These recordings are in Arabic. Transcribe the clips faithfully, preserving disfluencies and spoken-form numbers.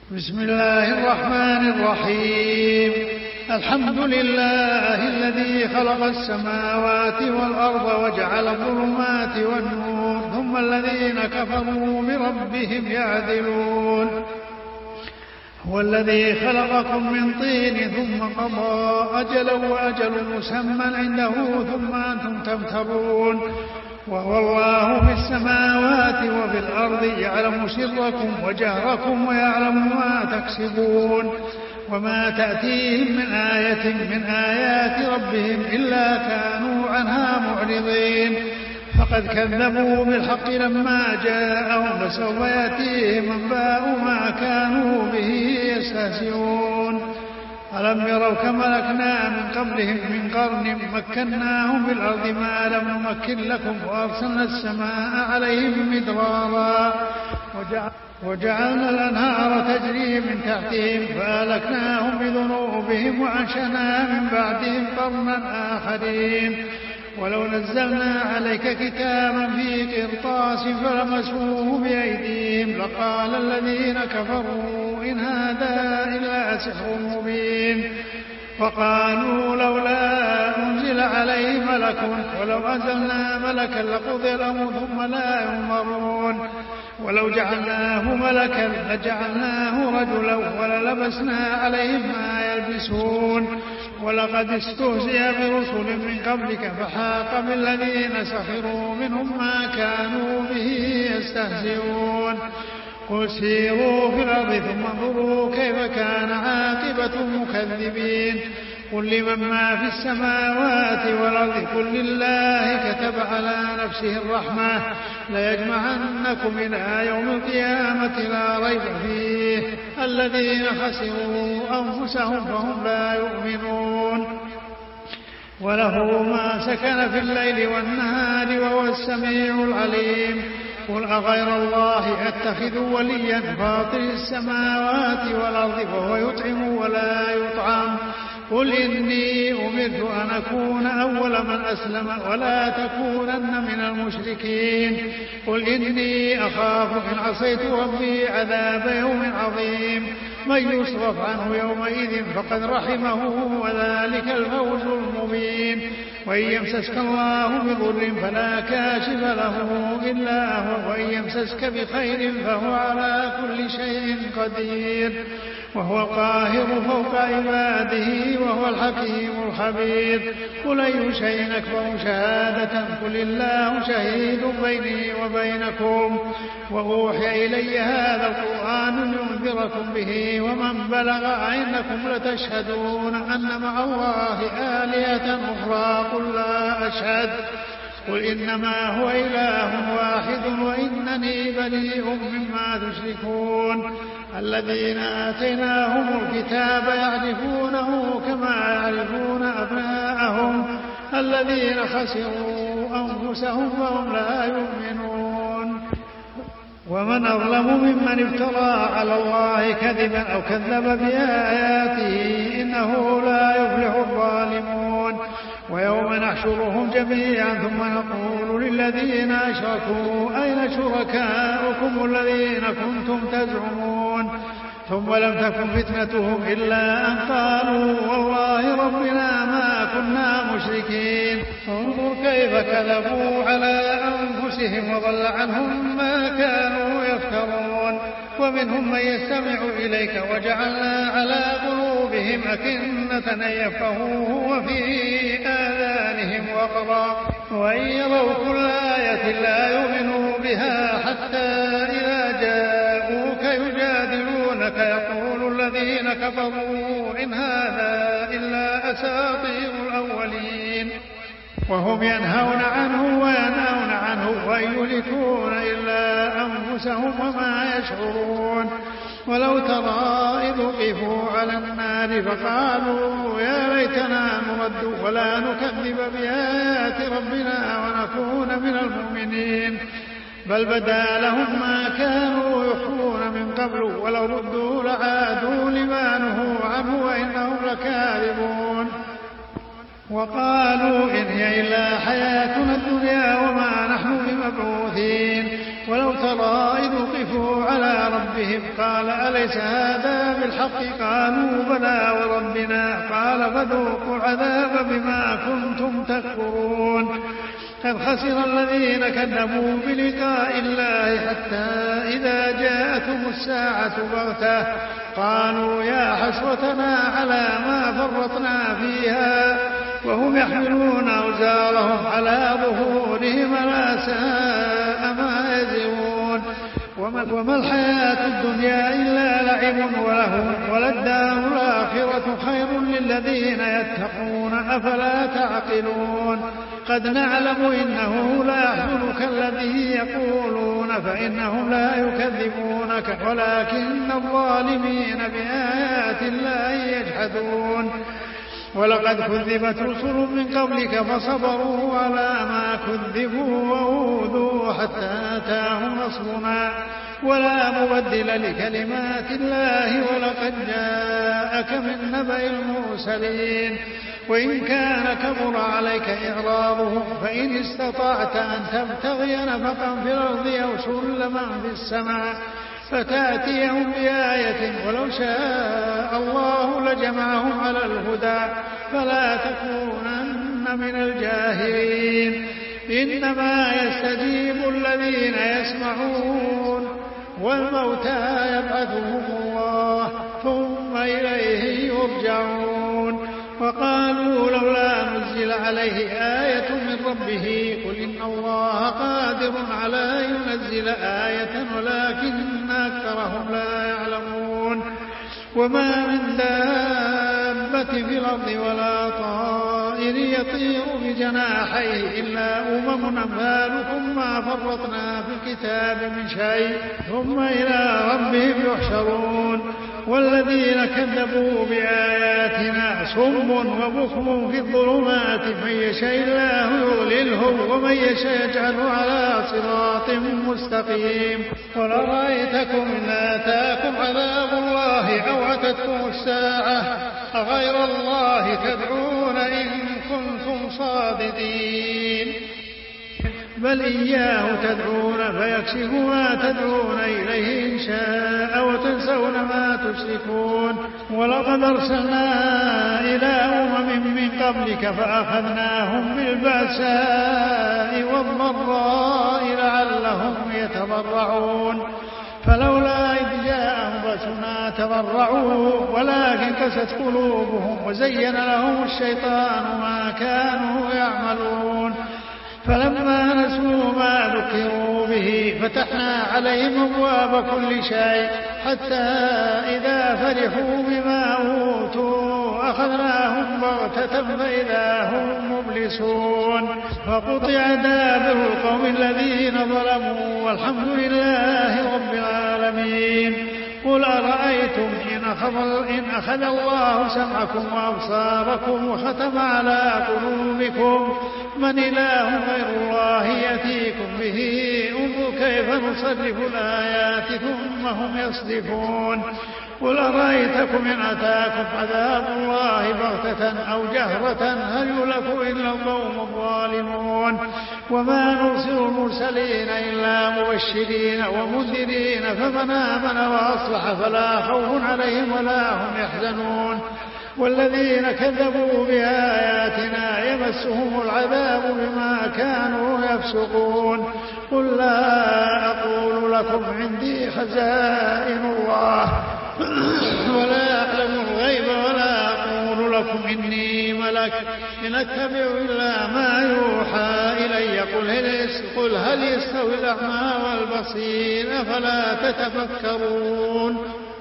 بسم الله الرحمن الرحيم. الحمد لله الذي خلق السماوات والأرض وجعل الظلمات والنور ثم الذين كفروا بربهم يعدلون. هو الذي خلقكم من طين ثم قضى أجلا وأجل مسمى عنده ثم أنتم تمترون. وهو الله في السماوات وفي الأرض يعلم سركم وجهركم ويعلم ما تكسبون. وما تأتيهم من آية من آيات ربهم إلا كانوا عنها معرضين. فقد كذبوا بالحق لما جاءهم فسوف يأتيهم أنباء ما كانوا به يستهزئون. ألم يروا كم أهلكنا من قبلهم من قرن مكناهم في الأرض ما لم نمكن لكم وأرسلنا السماء عليهم مدرارا وجعلنا الأنهار تجري من تحتهم فأهلكناهم بذنوبهم وأنشأنا من بعدهم قرنا آخرين. ولو نزلنا عليك كتابا في قرطاس فلمسوه بأيديهم لقال الذين كفروا إن هذا إلا سحر مبين. وقالوا لولا أنزل عليه ملك ولو أنزلنا ملكا لقضي الأمر ثم لا ينظرون. ولو جعلناه ملكا لجعلناه رجلا وللبسنا عليهم ما يلبسون. ولقد استهزئ برسل من قبلك فحاق بالذين سخروا منهم ما كانوا به يستهزئون. قل سيروا في الأرض ثم انظروا كيف كان عاقبة المكذبين. قل لمن ما في السماوات والأرض قل لله كتب على نفسه الرحمة ليجمعنكم إلى يوم القيامة لا ريب فيه الذين خسروا أنفسهم فهم لا يؤمنون. وله ما سكن في الليل والنهار وهو السميع العليم. قل أغير الله أتخذ وليا فاطر السماوات والأرض وهو يطعم ولا يطعم. قل إني أمرت أن أكون أول من أسلم ولا تكونن من المشركين. قل إني أخاف إن عصيت ربي عذاب يوم عظيم. من يصرف عنه يومئذ فقد رحمه وذلك الفوز المبين. وإن يمسسك الله بضر فلا كاشف له إلا هو وإن يمسسك بخير فهو على كل شيء قدير. وهو القاهر فوق عباده وهو الحكيم الخبير. قل أي شيء أكبر شهادة قل الله شهيد بيني وبينكم. وأوحي إلي هذا القرآن لينذركم به ومن بلغ أئنكم لتشهدون أن مع الله آلهة أخرى قل لا أشهد. قل إنما هو إله واحد وإنني بريء مما تشركون. الذين آتيناهم الكتاب يعرفونه كما يعرفون أبناءهم الذين خسروا أنفسهم وهم لا يؤمنون. ومن أظلم ممن افترى على الله كذبا أو كذب بآياته إنه لا يفلح الظالمون. ويوم نحشرهم جميعا ثم نقول للذين أشركوا أين شركاؤكم الذين كنتم تزعمون. ثم لم تكن فتنتهم إلا أن قالوا والله ربنا ما كنا مشركين. انظر كيف كذبوا على أنفسهم وضل عنهم ما كانوا يفترون. ومنهم من يستمع إليك وجعلنا على قلوبهم أكنة أن يفقهوه وفي آذانهم وقرا وإن يروا كل آية لا يؤمنوا بها حتى إذا جاءوك يجادلونك يقول الذين كفروا إن هذا إلا أساطير الأولين. وهم ينهون عنه وينهون عنه وإن يهلكون إلا أنفسهم وما يشعرون. ولو ترى إذ وقفوا على النار فقالوا يا ليتنا نرد ولا نكذب بآيات ربنا ونكون من المؤمنين. بل بدا لهم ما كانوا يخفون من قبل ولو ردوا لعادوا لما نهوا عنه وإنهم لكاذبون. وقالوا إن هي إلا حياتنا الدنيا وما نحن بمبعوثين. ولو ترى إذ وقفوا أشرفوا على ربهم قال أليس هذا بالحق قالوا بلى وربنا قال فذوقوا عذاب بما كنتم تكفرون قد خسر الذين كذبوا بلقاء الله حتى إذا جاءتهم الساعة بغتة قالوا يا حسرتنا على ما فرطنا فيها وهم يحملون أوزارهم على ظهورهم ألا ساء ما يزرون وما الحياة الدنيا إلا لعب ولهو وللدار الآخرة خير للذين يتقون أفلا تعقلون قد نعلم إنه لا يحزنك الذي يقولون فإنهم لا يكذبونك ولكن الظالمين بآيات الله يجحدون ولقد كذبت رسل من قبلك فصبروا على ما كذبوا وأوذوا حتى أتاهم نصرنا ولا مبدل لكلمات الله ولقد جاءك من نبأ المرسلين وإن كان كبر عليك إعراضهم فإن استطعت أن تبتغي نفقا في الأرض أو سلما في السماء فتأتيهم بآية ولو شاء الله لجمعهم على الهدى فلا تكونن من الجاهلين إنما يستجيب الذين يسمعون والموتى يبعثهم الله ثم إليه يرجعون وقالوا لولا نزل عليه آية من ربه قل إن الله قادر على ينزل آية ولكن أكثرهم لا يعلمون وما من دابة في الأرض ولا طائر يطير بجناحيه إلا أمم أمثالكم ما فرطنا في الكتاب من شيء ثم إلى ربهم يحشرون والذين كذبوا بآياتنا صم وبكم في الظلمات من يشاء الله يضلله ومن يشاء يجعله على صراط مستقيم قل أرأيتكم إن آتاكم عذاب الله أو أتتكم الساعة أغير الله تدعون إن كنتم صادقين بل إياه تدعون فيكشف ما تدعون إليه إن شاء وتنسون ما تشركون ولقد أرسلنا إلى أمم من قبلك فأخذناهم بالبأساء والضراء لعلهم يتضرعون فلولا إذ جاءهم بأسنا تضرعوا ولكن قست قلوبهم وزين لهم الشيطان ما كانوا يعملون فلما نسوا ما ذكروا به فتحنا عليهم أبواب كل شيء حتى إذا فرحوا بما أوتوا أخذناهم بغتة فإذا هم مبلسون فقطع دابر القوم الذين ظلموا والحمد لله رب العالمين قل أرأيتم إن أخذ, إن أخذ الله سمعكم وأبصاركم وختم على قلوبكم من إله غير الله يأتيكم به انظر كيف نصرف الآيات ثم هم يصدفون قل أرأيتكم إن أتاكم عذاب الله بغتة أو جهرة هل يهلك إلا القوم الظالمون وما نرسل المرسلين إلا مبشرين ومنذرين فمن آمن وأصلح فلا خوف عليهم ولا هم يحزنون والذين كذبوا بآياتنا يمسهم العذاب بما كانوا يفسقون قل لا أقول لكم عندي خزائن الله ولا أعلم الغيب ولا أقول لكم إني ملك إن أتبع إلا ما يوحى إلي قل هل يستوي الأعمى والبصير أفلا تتفكرون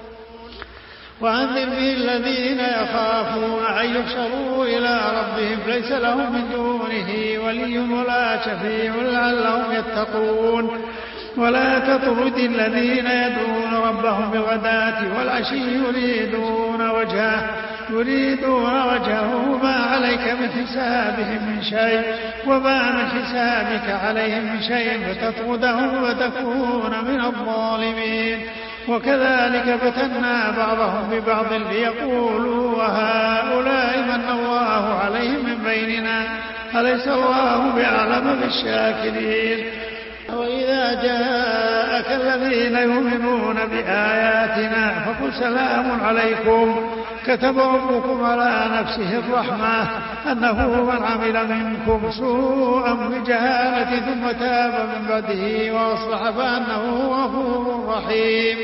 وأنذر به الذين يخافون أن يحشروا إلى ربهم ليس لهم من دونه ولي ولا شفيع لعلهم يتقون ولا تطرد الذين يدعون ربهم بالغداة والعشي يريدون وجهه يريدون وجهه ما عليك من حسابهم من شيء وما من حسابك عليهم من شيء فتطردهم وتكون من الظالمين وكذلك فتنا بعضهم ببعض ليقولوا وهؤلاء من الله عليهم من بيننا أليس الله بأعلم بالشاكرين وإذا جاء جاءك الذين يؤمنون بآياتنا فقل سلام عليكم كتب ربكم على نفسه الرحمة أنه من عمل منكم سوءا بجهالة ثم تاب من بعده وأصلح فأنه غفور رحيم.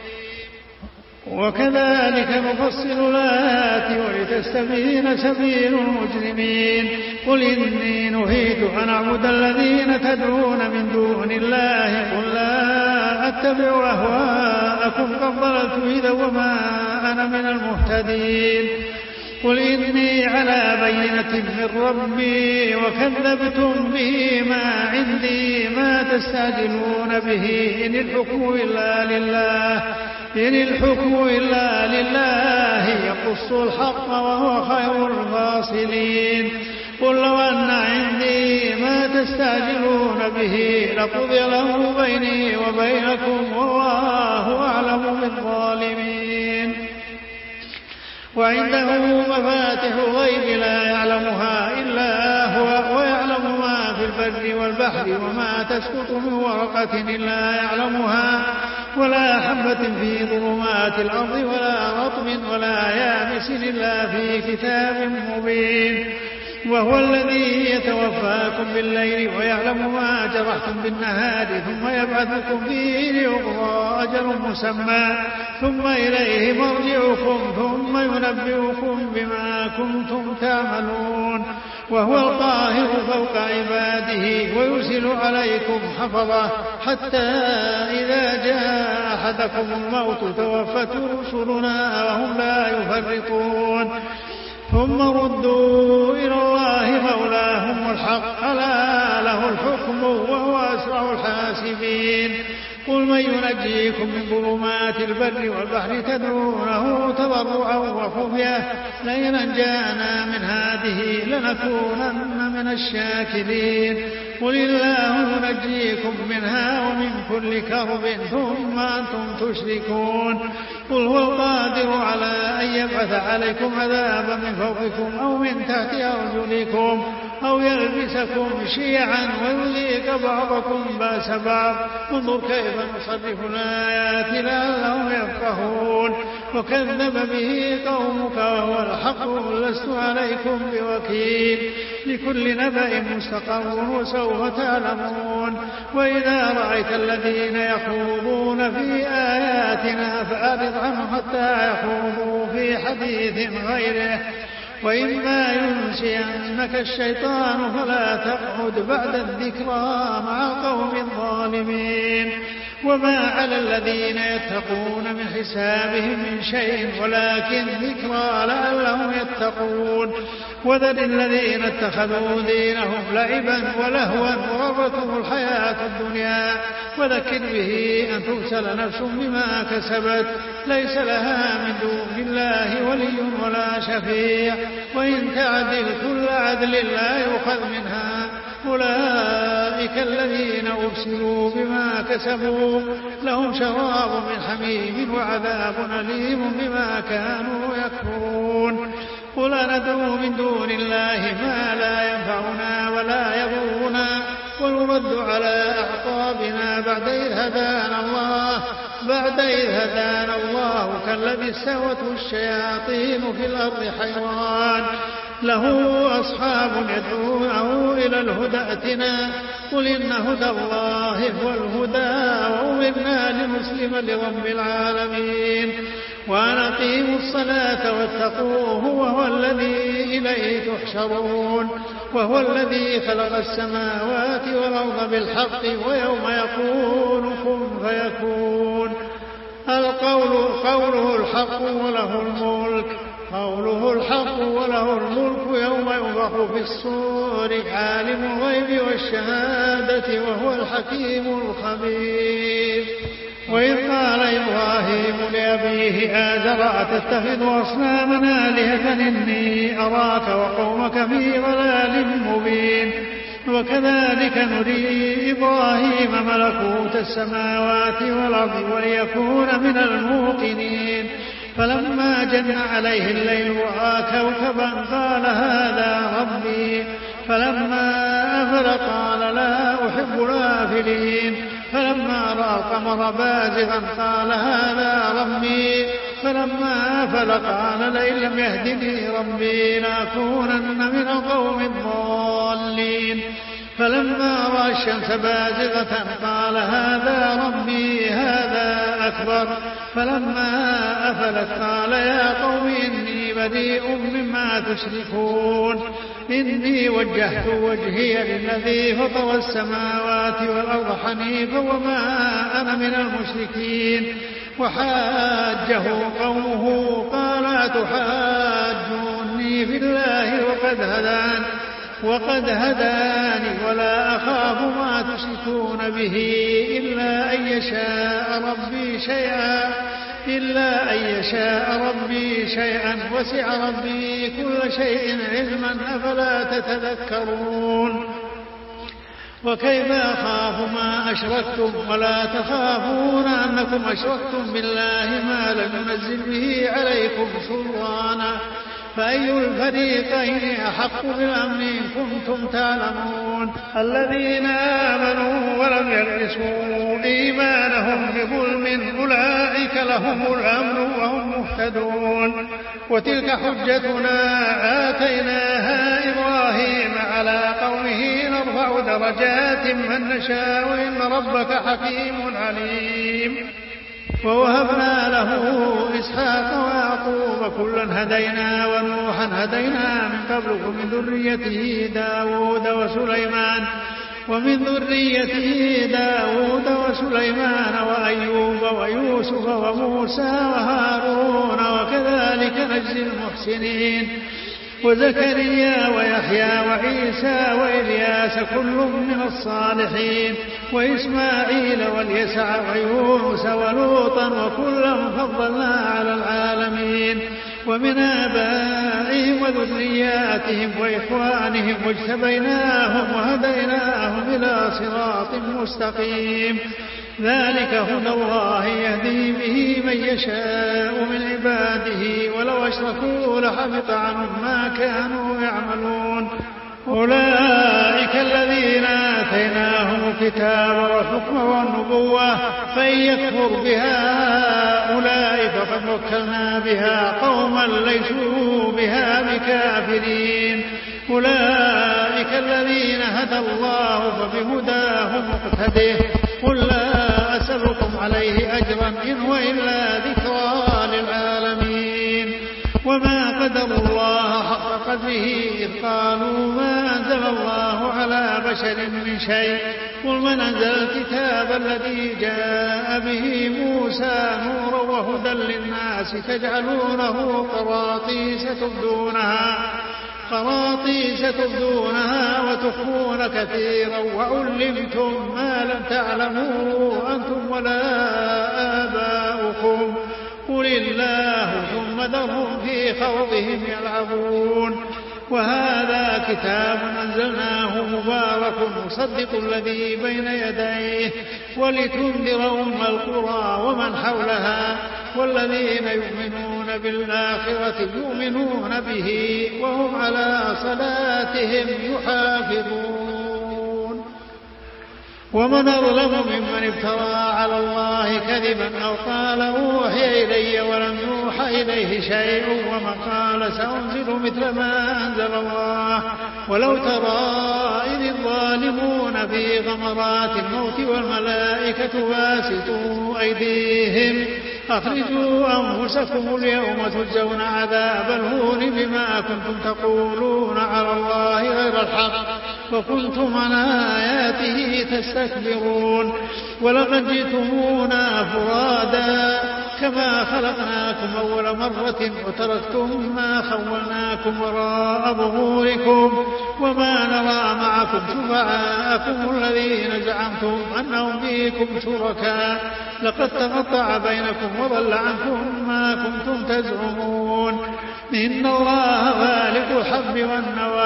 وكذلك نفصل الآيات ولتستبين سبيل المجرمين. قل إني نهيت أن أعبد الذين تدعون من دون الله قل لا أتبع أهواءكم قد ضللت إذا وما أنا من المهتدين. قل إني على بينة من ربي وكذبتم به ما عندي ما تستعجلون به إن الحكم إلا لله إن الحكم إلا لله يقص الحق وهو خير الفاصلين. قل لو أن عندي ما تستعجلون به لقضي له بيني وبينكم والله أعلم بالظالمين. وعنده مفاتح الغيب لا يعلمها إلا هو ويعلم ما في البر والبحر وما تسقط من ورقة إلا يعلمها ولا حبة في ظلمات الأرض ولا رطب ولا يابس إلا في كتاب مبين. وهو الذي يتوفاكم بالليل ويعلم ما جرحتم بالنهار ثم يبعثكم فيه ليقضى أجل مسمى ثم إليه مرجعكم ثم ينبئكم بما كنتم تعملون. وهو القاهر فوق عباده ويرسل عليكم حفظة حتى إذا جاء أحدكم الموت توفته رسلنا وهم لا يفرطون ثم ردوا إلى الله مولاهم الحق ألا له الحكم وهو أسرع الحاسبين. قل من ينجيكم من ظلمات البر والبحر تدعونه تضرعا وخفية لئن أنجانا من هذه لنكونن من الشاكرين. قل الله ينجيكم منها ومن كل كرب ثم أنتم تشركون. قل هو القادر على أن يبعث عليكم عذابا من فوقكم أو من تحت أرجلكم أو يلبسكم شيعا ويذيق بعضكم بأس بعض انظر كيف نصرف الآيات لعلهم يفقهون. وكذب به قومك وهو الحق لست عليكم بوكيل لكل نبأ مستقر وسوف تعلمون. وإذا رأيت الذين يخوضون في آياتنا فأعرض عنهم حتى يخوضوا في حديث غيره وإما ينسينك الشيطان فلا تقعد بعد الذكرى مع القوم الظالمين. وما على الذين يتقون من حسابهم من شيء ولكن ذكرى لعلهم يتقون. وذل الذين اتخذوا دينهم لعبا ولهوا وغرتهم الحياة الدنيا وذكر به أن تبسل نفس بما كسبت ليس لها من دون الله ولي ولا شفيع وإن تعدل كل عدل لا يؤخذ منها. أولئك الذين أبسلوا بما كسبوا لهم شراب من حميم وعذاب أليم بما كانوا يكفرون. قل ندعو من دون الله ما لا ينفعنا ولا يضرنا ونرد على أعقابنا بعد إذ هدانا الله بعد إذ هدانا الله كالذي استهوته الشياطين في الأرض حيران له أصحاب يدعونه إلى الهدى ائتنا قل إن هدى الله هو الهدى وأمرنا لنسلم لرب العالمين وأن أقيموا الصلاة واتقوه وهو الذي إليه تحشرون. وهو الذي خلق السماوات والأرض بالحق ويوم يقول كن فيكون القول قوله الحق وله الملك قوله الحق وله الملك يوم ينفخ في الصور عالم الغيب والشهادة وهو الحكيم الخبير. وإذ قال إبراهيم لأبيه آزر أتتخذ أصنامنا آلهة إني أراك وقومك في ضلال مبين. وكذلك نري إبراهيم ملكوت السماوات والأرض وليكون من الموقنين. فلما جن عليه الليل رأى كوكبا قال هذا ربي فلما أفل قال لا أحب الآفلين فلما رأى القمر بازغا قال هذا ربي فلما أفل قال لئن لم يهدني ربي لأكونن من القوم الضالين فلما رأى الشمس بازغة قال هذا ربي هذا أكبر فلما أفلت قال يا قوم إني بريء مما تشركون إني وجهت وجهي للذي فطر السماوات والأرض حنيفا وما أنا من المشركين وحاجه قومه قال أتحاجوني في الله وقد هدان وقد هداني ولا أخاف ما تشركون به إلا أن يشاء ربي شيئا إلا أن يشاء ربي شيئا وسع ربي كل شيء علما أفلا تتذكرون وكيف أخاف ما أشركتم ولا تخافون أنكم أشركتم بالله ما لم ينزل به عليكم سلطانا فأي الفريقين أحق بالأمن إن كنتم تعلمون الذين آمنوا ولم يلبسوا إيمانهم بظلم أولئك لهم الأمن وهم مهتدون وتلك حجتنا آتيناها إبراهيم على قومه نرفع درجات من نشاء وإن ربك حكيم عليم ووهبنا له إسحاق ويعقوب كلا هدينا ونوحا هدينا من قبل ومن ذريته داود وسليمان ومن ذريته داود وسليمان وأيوب ويوسف وموسى وهارون وكذلك نجزي المحسنين وزكريا ويحيى وعيسى وإلياس كل من الصالحين وإسماعيل واليسع ويونس ولوطا وكلا فضلنا على العالمين ومن آبائهم وذرياتهم وإخوانهم واجتبيناهم وهديناهم إلى صراط مستقيم ذلك هدى الله يهدي به من يشاء من عباده ولو أشركوا لحبط عنهم ما كانوا يعملون أولئك الذين آتيناهم الكتاب والحكم والنبوة فإن يكفر بها أولئك فقد وكلنا بها قوما ليسوا بها بكافرين أولئك الذين هدى الله فبهداه مقتده قل لا أسألكم عليه أجرا إن هو إلا ذكرى للعالمين وما قدر الله حق قدره إذ قالوا ما أنزل الله على بشر من شيء قل من أنزل الكتاب الذي جاء به موسى نورا وهدى للناس تجعلونه قراطيس تبدونها قراطيس تبدونها وتخفون كثيرا وعلمتم ما لم تعلموا أنتم ولا آباؤكم قل الله ثم ذرهم في خوضهم يلعبون وهذا كتاب أنزلناه مبارك مصدق الذي بين يديه ولتنذر أم القرى ومن حولها والذين يؤمنون بالآخرة يؤمنون به وهم على صلاتهم يحافظون ومن أظلم ممن افترى على الله كذبا أو قال أوحي إلي ولم يوحى إليه شيء ومن قال سأنزل مثل ما أنزل الله ولو ترى إذ الظالمون في غمرات الموت والملائكة باسطوا أيديهم أخرجوا أنفسكم اليوم تجزون عذاب الهون بما كنتم تقولون على الله غير الحق وكنتم عن آياته تستكبرون ولقد جئتمونا فرادا كما خلقناكم أول مرة وتركتم ما خولناكم وراء ظهوركم وما نرى معكم شفعاءكم الذين زعمتم أنهم فيكم شركاء لقد تقطع بينكم وضل عنكم ما كنتم تزعمون إن الله فالق الحب والنوى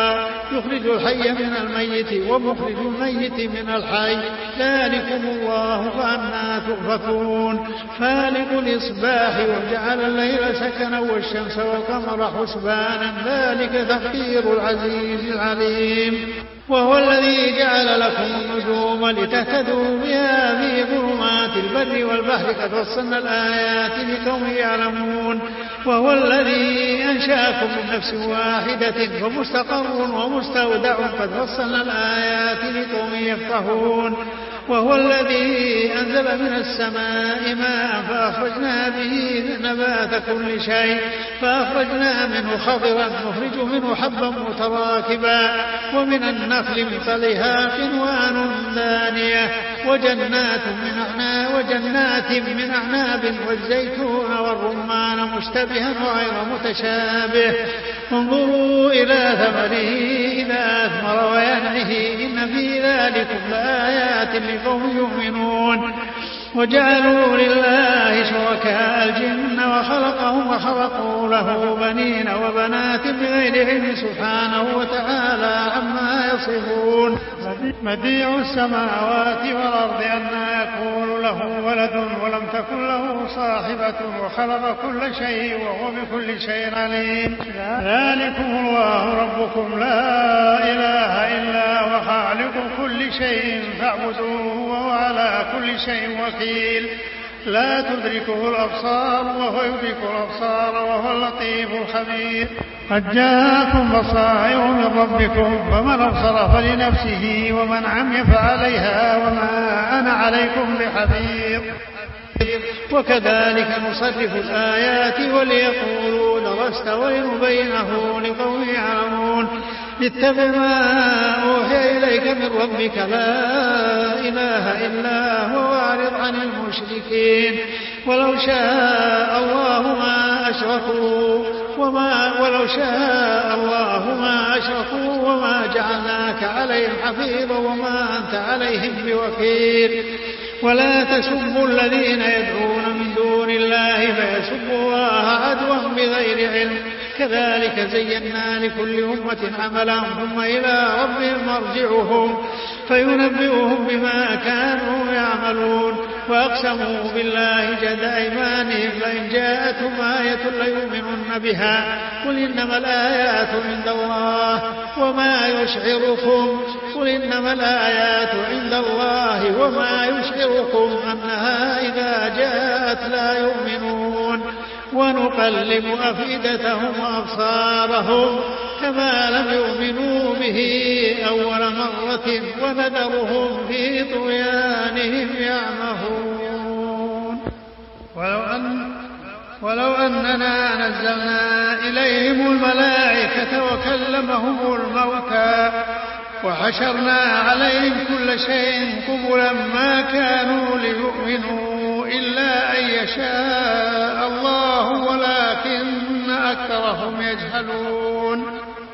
يخرج الحي من الميت ومخرج الميت من الحي ذلكم الله فأنى تؤفكون فالق الإصباح وجعل الليل سكنا والشمس والقمر حسبانا ذلك تقدير العزيز العليم وهو الذي جعل لكم النجوم لتهتدوا بها في ظلمات البر والبحر قد فصلنا الآيات لقوم يعلمون وهو الذي أنشأكم من نفس واحدة فمستقر ومستودع قد فصلنا الآيات لقوم يفقهون وهو الذي أنزل من السماء ماء فأخرجنا به نبات كل شيء فأخرجنا منه خضرا نخرج منه حبا متراكبا ومن النخل من طلعها قنوان دانية وجنات من أعناب وجنات من أعناب والزيتون والرمان مشتبها وغير متشابه انظروا إلى ثمره إذا أثمر وينعه إن في ذلكم لآيات لقوم يؤمنون وجعلوا لله شركاء الجن وخلقهم وخلقوا له بنين وبنات بغير علم سبحانه وتعالى عما يصفون بديع السماوات والأرض أنى يكون له ولد ولم تكن له صاحبة وخلق كل شيء وهو بكل شيء عليم ذلكم الله ربكم لا إله إلا هو خالق كل شيء فاعبدوه وهو على كل شيء وكيل لا تدركه الأبصار وهو يدرك الأبصار وهو اللطيف الخبير قد جاءكم بصائر من ربكم فمن أبصر فلنفسه ومن عمي فعليها وما أنا عليكم بحفيظ وكذلك نصرف الآيات وليقولوا درست ولنبينه لقوم يعلمون اتبع ما أوحي إليك من ربك لا إله إلا هو واعرض عن المشركين ولو شاء الله ما أشركوا وما ولو شاء الله ما أشركوا وما جعلناك عليهم حفيظا وما أنت عليهم بوكيل ولا تسبوا الذين يدعون من دون الله فيسبوا الله عدوا بغير علم كذلك زينا لكل أمة عملا ثم إلى ربهم مرجعهم فينبئهم بما كانوا يعملون وأقسموا بالله جهد أيمانهم لئن جاءتهم آية ليؤمنن بها قل إنما الآيات عند الله وما يشعركم قل إنما الآيات عند الله وما يشعركم أنها إذا جاءت لا يؤمنون ونقلب أفئدتهم وأبصارهم كما لم يؤمنوا به أول مرة ونذرهم في طغيانهم يعمهون ولو, أن ولو أننا نزلنا إليهم الملائكة وكلمهم الموتى وحشرنا عليهم كل شيء قبلا ما كانوا ليؤمنوا إلا أن يشاء الله ولكن أكثرهم يجهلون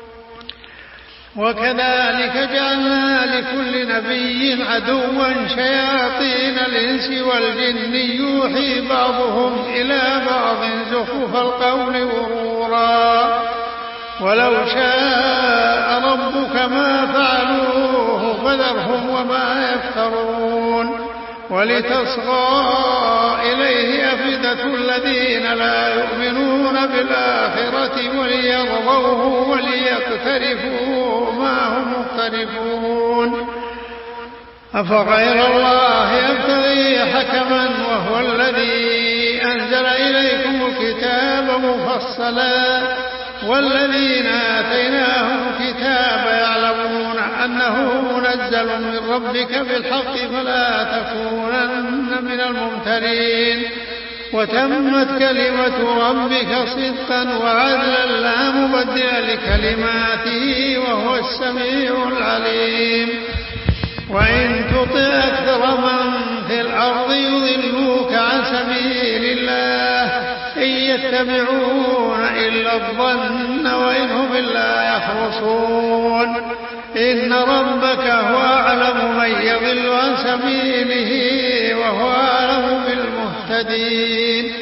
وكذلك جعلنا لكل نبي عدوا شياطين الإنس والجن يوحي بعضهم إلى بعض زخرف القول غرورا ولو شاء ربك ما فعلوه فذرهم وما يفترون ولتصغى إليه أفئدة الذين لا يؤمنون بالآخرة وليرضوه وليقترفوا ما هم مقترفون أفغير الله يبتغي حكما وهو الذي أنزل إليكم الكتاب مفصلا والذين آتيناهم الكتاب يعلمون أنه منزل من ربك بالحق فلا تكونن من الممترين وتمت كلمة ربك صدقا وعدلا لا مبدل لكلماته وهو السميع العليم وإن تطع أكثر من في الأرض يضلوك عن سبيل الله إن يتبعون إلا الظن وإن هم إلا يخرصون إن ربك هو أعلم من يضل عن سبيله وهو أعلم بالمهتدين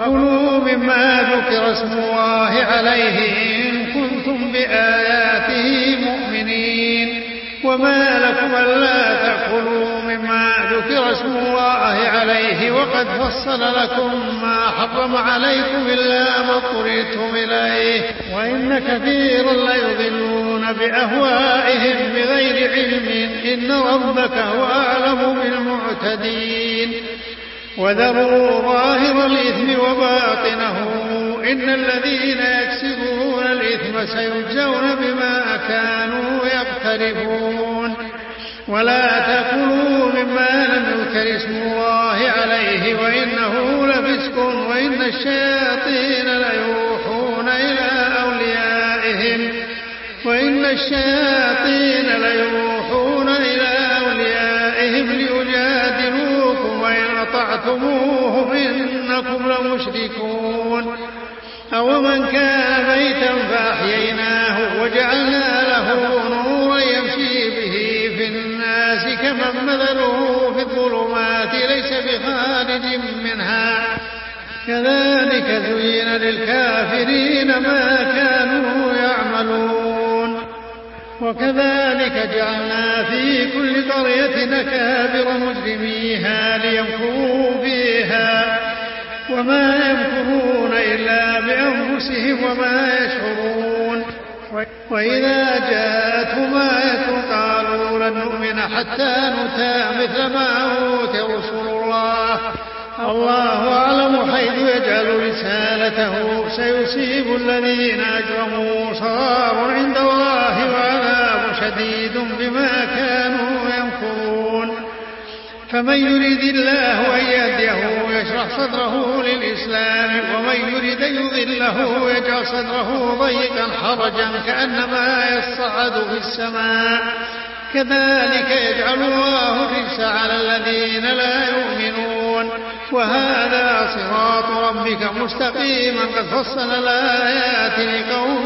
فكلوا مما ذكر اسم الله عليه إن كنتم بآياته وما لكم ألا تأكلوا مما ذكر اسم الله عليه وقد فصل لكم ما حرم عليكم إلا ما اضطررتم إليه وإن كثيرا ليضلون بأهوائهم بغير علم إن ربك هو أعلم بالمعتدين وذروا ظاهر الإثم وباطنه إن الذين يكسبون الإثم سيجزون بما كانوا يقترفون ولا تأكلوا مما لم يذكر اسم الله عليه وإنه لفسق وإن الشياطين ليوحون إلى أوليائهم وإن الشياطين ليوحون إلى أوليائهم ليجادلوكم وإن أطعتموهم إنكم لمشركون أومن كان ميتا فأحييناه وجعلنا له نورا يمشي به في الناس كمن مثله في الظلمات ليس بخارج منها كذلك زين للكافرين ما كانوا يعملون وكذلك جعلنا في كل قرية أكابر مجرميها ليمكروا فيها وما يمكرون إلا بأنفسهم وما يشعرون وإذا جاءتهم آية قالوا لن نؤمن حتى نؤتى مثل ما أوتي رسل الله الله أعلم حيث يجعل رسالته سيصيب الذين أجرموا صغار عند الله وعذاب شديد بما كانوا يمكرون فمن يريد الله أن يهديه يشرح صدره للإسلام ومن يريد أن يضله يجعل صدره ضيقا حرجا كأنما يصعد في السماء كذلك يجعل الله الرجس على الذين لا يؤمنون وهذا صراط ربك مستقيما قد فصل الآيات لقوم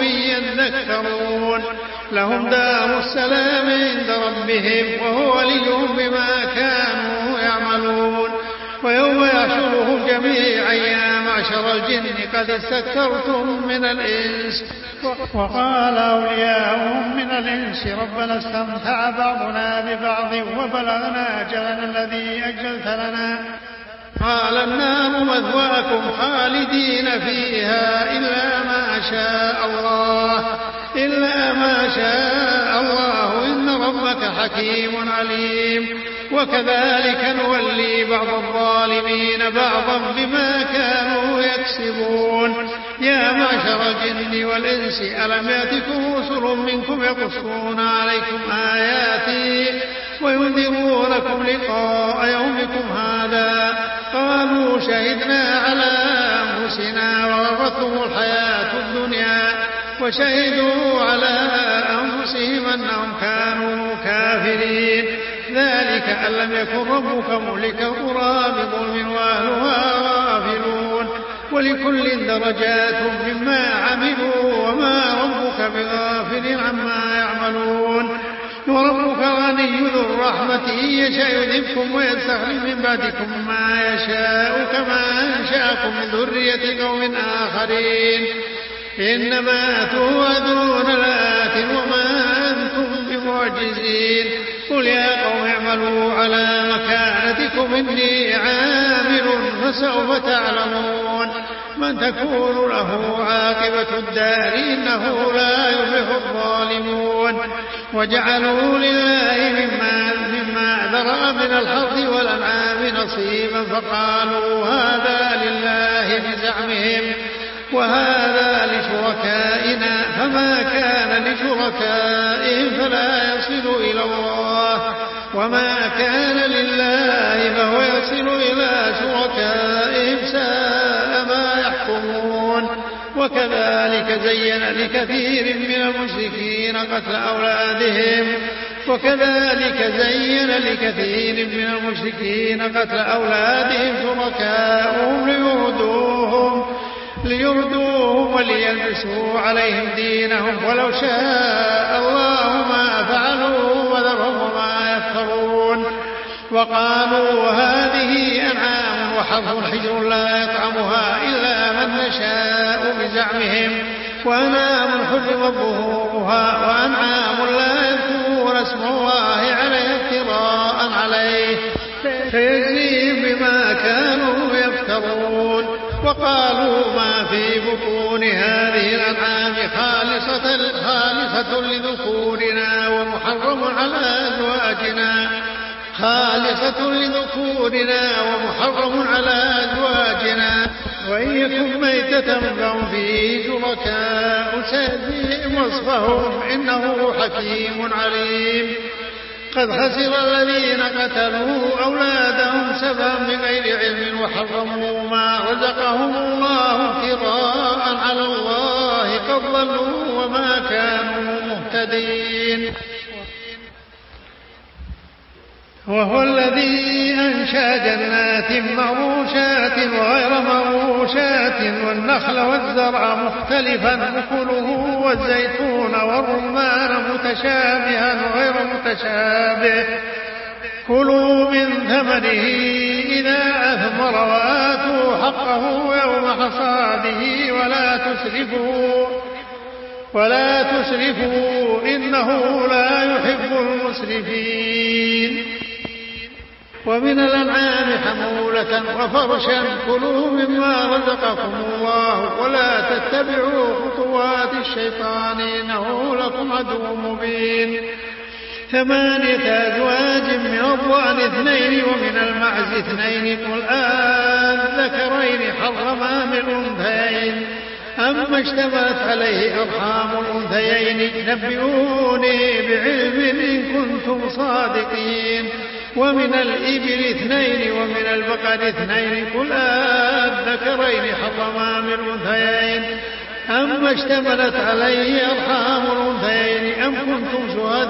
يذكرون لهم دار السلام عند ربهم وهو وليهم بما كانوا يعملون ويوم يحشرهم جميعا يا معشر الجن قد استكثرتم من الإنس وقال أولياؤهم من الإنس ربنا استمتع بعضنا ببعض وبلغنا أجلنا الذي أجلت لنا قال النار مثواكم خالدين فيها إلا ما شاء الله إلا ما شاء الله إن ربك حكيم عليم وكذلك نولي بعض الظالمين بعضا بما كانوا يكسبون يا معشر الجن والإنس ألم يأتكم رسل منكم يقصون عليكم آياتي وينذرونكم لقاء يومكم هذا قالوا شهدنا على أنفسنا وغرتهم الحياة الدنيا وشهدوا على أنفسهم أنهم كانوا كافرين ذلك أن لم يكن ربك مهلك القرى بظلم وأهلها غافلون ولكل درجات مما عملوا وما ربك بغافل عما يعملون وربك غني ذو الرحمة إن يشاء يذهبكم ويستخلف من بعدكم ما يشاء كما أنشأكم من ذرية قوم آخرين إنما توعدون لآت وما أنتم بمعجزين قل يا قوم اعملوا على مكانتكم إني عامل فسوف تعلمون من تكون له عاقبة الدار إنه لا يفلح الظالمون وجعلوا لله مما, مما ذرأ من الحرث والأنعام نصيبا فقالوا هذا لله بزعمهم وهذا لشركائنا فما كان لشركائهم فلا يصل إلى الله وما كان لله فهو يصل إلى شركائهم ساء ما يحكمون وكذلك زين لكثير من المشركين قتل أولادهم وكذلك زين لكثير من المشركين قتل أولادهم شركاؤهم ليردوهم ليردوهم وليلبسوا عليهم دينهم ولو شاء الله ما فعلوا وذرهم وما يفترون وقالوا هذه أنعام وحرث حجر لا يطعمها إلا من نشاء بزعمهم وأنعام حرم ظهورها وأنعام لا يذكرون يذكرون اسم الله عليه افتراء عليه فيجزيهم بما كانوا يفترون. وقالوا ما في بطون هذه الأنعام خالصة, خالصة لذكورنا ومحرم على أزواجنا خالصة لذكورنا ومحرم على أزواجنا وإن يكن ميتة فهم فيه شركاء سيجزيهم وصفهم إنه حكيم عليم. قد خسر الذين قتلوا أولادهم سفها بغير علم وحرموا ما رزقهم الله افتراء على الله قد ضلوا وما كانوا مهتدين. وهو الذي أنشأ جنات معروشات وغير معروشات والنخل والزرع مختلفا أكله والزيتون والرمان متشابها وغير متشابه كلوا من ثمره إذا أثمر وآتوا حقه يوم حصاده ولا تسرفوا ولا تسرفوا إنه لا يحب المسرفين. ومن الأنعام حمولة وفرشا كلوا مما رزقكم الله ولا تتبعوا خطوات الشيطان إنه لكم عدو مبين. ثمانية أزواج من الضأن اثنين ومن المعز اثنين قل آذكرين حرم أم الأنثيين أما اشتملت عليه أرحام الأنثيين نبئوني بعلم إن كنتم صادقين. ومن الإبل اثنين ومن البقر اثنين قل أذكرين حرم أم الأنثيين أما اشتملت عليه أرحام الأنثيين أم كنتم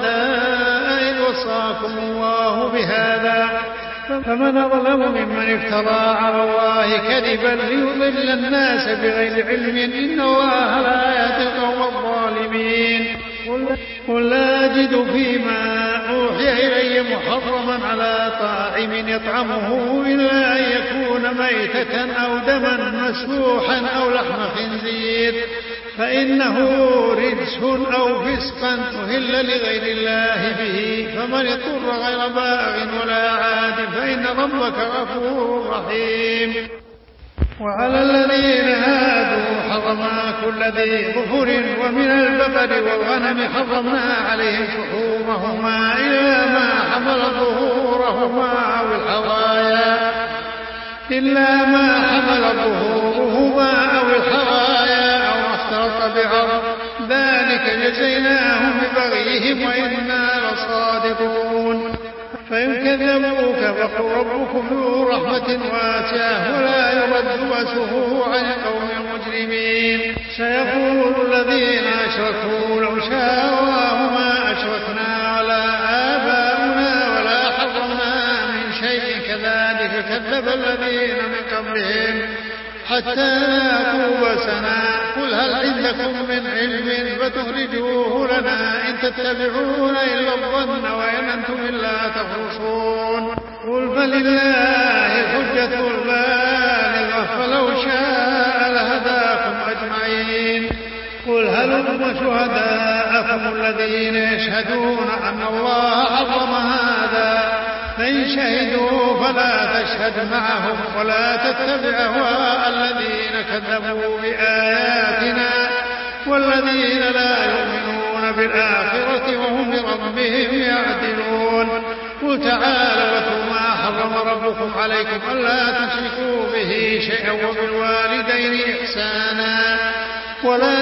شهداء إذ وصاكم الله بهذا فمن أظلم ممن افترى على الله كذبا ليضل الناس بغير علم إن الله لا يهدي القوم الظالمين. قل لا أجد فيما أوحي إلي محرما على طاعم يطعمه إلا أن يكون ميتة أو دما مسفوحا أو لحم خنزير فإنه رجس أو فسقا أهل لغير الله به فمن اضطر غير باغ ولا عاد فإن ربك غفور رحيم. وعلى الذين هادوا حرمنا كل ذي ظفر ومن البقر والغنم حرمنا عليهم شحومهما إلا ما حمل ظهورهما أو الحوايا إلا ما حمل ظهورهما أو الحوايا أو ما اختلط بعظم ذلك جزيناهم ببغيهم وإنا لصادقون. فإن كذبوك فقل ربكم ذو رحمة واسعة ولا يرد بأسه عن القوم المجرمين. سيقول الذين أشركوا لو شاء الله ما أشركنا ولا آباؤنا ولا حرمنا من شيء كذلك كذب الذين من قبلهم حتى ذاقوا بأسنا قل هل عندكم من علم فتخرجوه لنا إن تتبعون إلا الظن وإن أنتم إلا تخرصون. قل فلله الحجة البالغة فلو شاء لهداكم أجمعين. قل هلم شهداءكم الذين يشهدون أن الله حرم هذا فإن شهدوا فلا تشهد معهم ولا تتبع أهواء الذين كذبوا بآياتنا والذين لا يؤمنون بالآخرة وهم بربهم يعدلون. قل تعالوا واتلوا ما حرم ربكم عليكم ألا تشركوا به شيئا وبالوالدين إحسانا ولا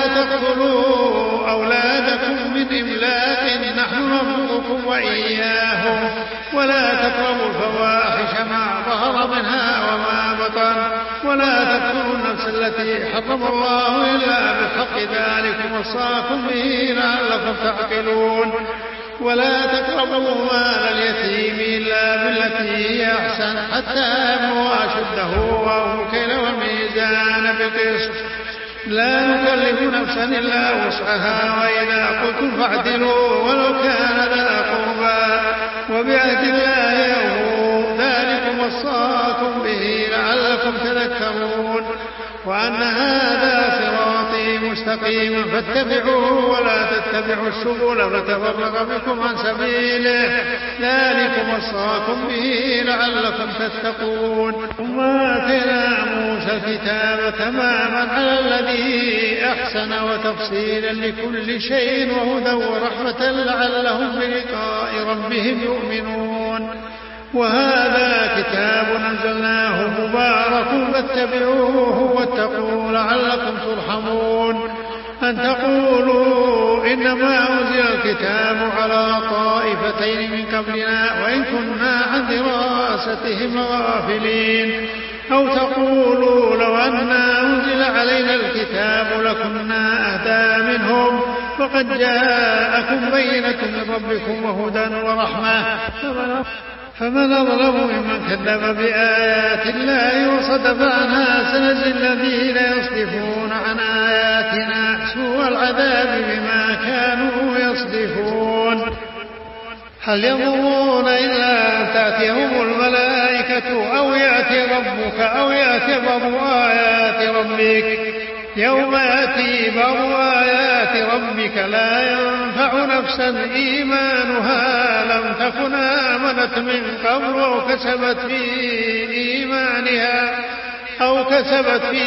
تقتلوا أولادكم من إملاق نحن نرزقكم وإياهم ولا تقربوا الفواحش ما ظهر منها وما بطن ولا تقتلوا النفس التي حرم الله إلا بالحق ذلكم وصاكم به لعلكم تعقلون. ولا تقربوا مال اليتيم إلا بالتي هي أحسن حتى يبلغ أشده وأوفوا الكيل والميزان بالقسط لا نكلف نفسا إلا وسعها وإذا قلتم فاعدلوا ولو كان ذا قربى وبعهد الله أوفوا ذلكم وصاكم به لعلكم تذكرون. وأن هذا صراطي مستقيما فاتبعوه ولا تتبعوا السبل فتفرق بكم عن سبيله ذلكم وصاكم به لعلكم تتقون. ثم آتينا موسى الكتاب تماما على الذي أحسن وتفصيلا لكل شيء وهدى ورحمة لعلهم بلقاء ربهم يؤمنون. وهذا كتاب أنزلناه مبارك فاتبعوه واتقوا لعلكم ترحمون. أن تقولوا إنما أنزل الكتاب على طائفتين من قبلنا وإن كنا عن دراستهم غافلين. أو تقولوا لو أنا أنزل علينا الكتاب لكنا أهدى منهم فقد جاءكم بينة من ربكم وهدى ورحمة فمن أظلم ممن كذب بآيات الله وصدف عنها. سنجزي الذين يصدفون عن آياتنا سوء العذاب بما كانوا يصدفون. هل ينظرون إلا أن تأتيهم الملائكة أو يأتي ربك أو يأتي بعض آيات ربك يوم يأتي بعض آيات ربك لا ينفع نفسا إيمانها لم تكن آمنت من قبل أو كسبت في إيمانها أو كسبت في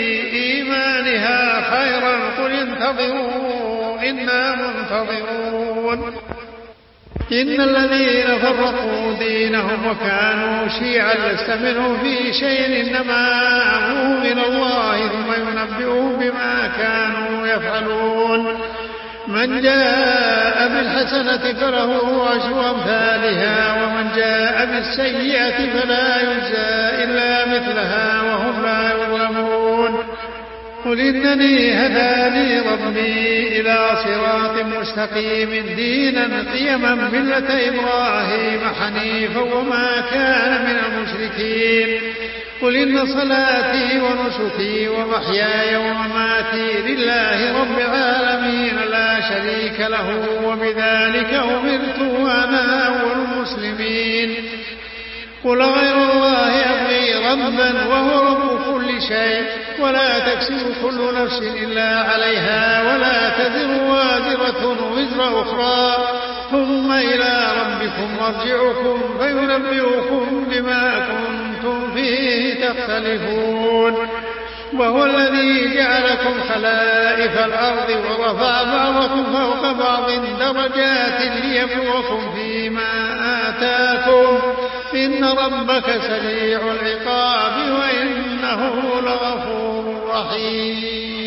إيمانها خيرا قل انتظروا إنا منتظرون. إن الذين فرقوا دينهم وكانوا شيعا لست منهم في شيء إنما أمرهم من الله ثم ينبئهم بما كانوا يفعلون. من جاء بالحسنة فله عشر أمثالها ومن جاء بالسيئة فلا يجزى إلا مثلها وهم لا يظلمون. قل إنني هداني ربي إلى صراط مستقيم دينا قيما ملة إبراهيم حنيفا وما كان من المشركين. قل إن صلاتي ونسكي ومحياي ومماتي لله رب العالمين لا شريك له وبذلك أمرت وأنا أول المسلمين. قل غير الله أبغي ربا وهو رب كل شيء ولا تكسب كل نفس إلا عليها ولا تزر وازرة وزر أخرى ثم إلى ربكم مرجعكم فينبئكم بما كنتم فيه تختلفون. وهو الذي جعلكم خلائف الأرض ورفع بعضكم فوق بعض درجات ليبلوكم فيما آتاكم إن ربك سريع العقاب وإنه لغفور رحيم.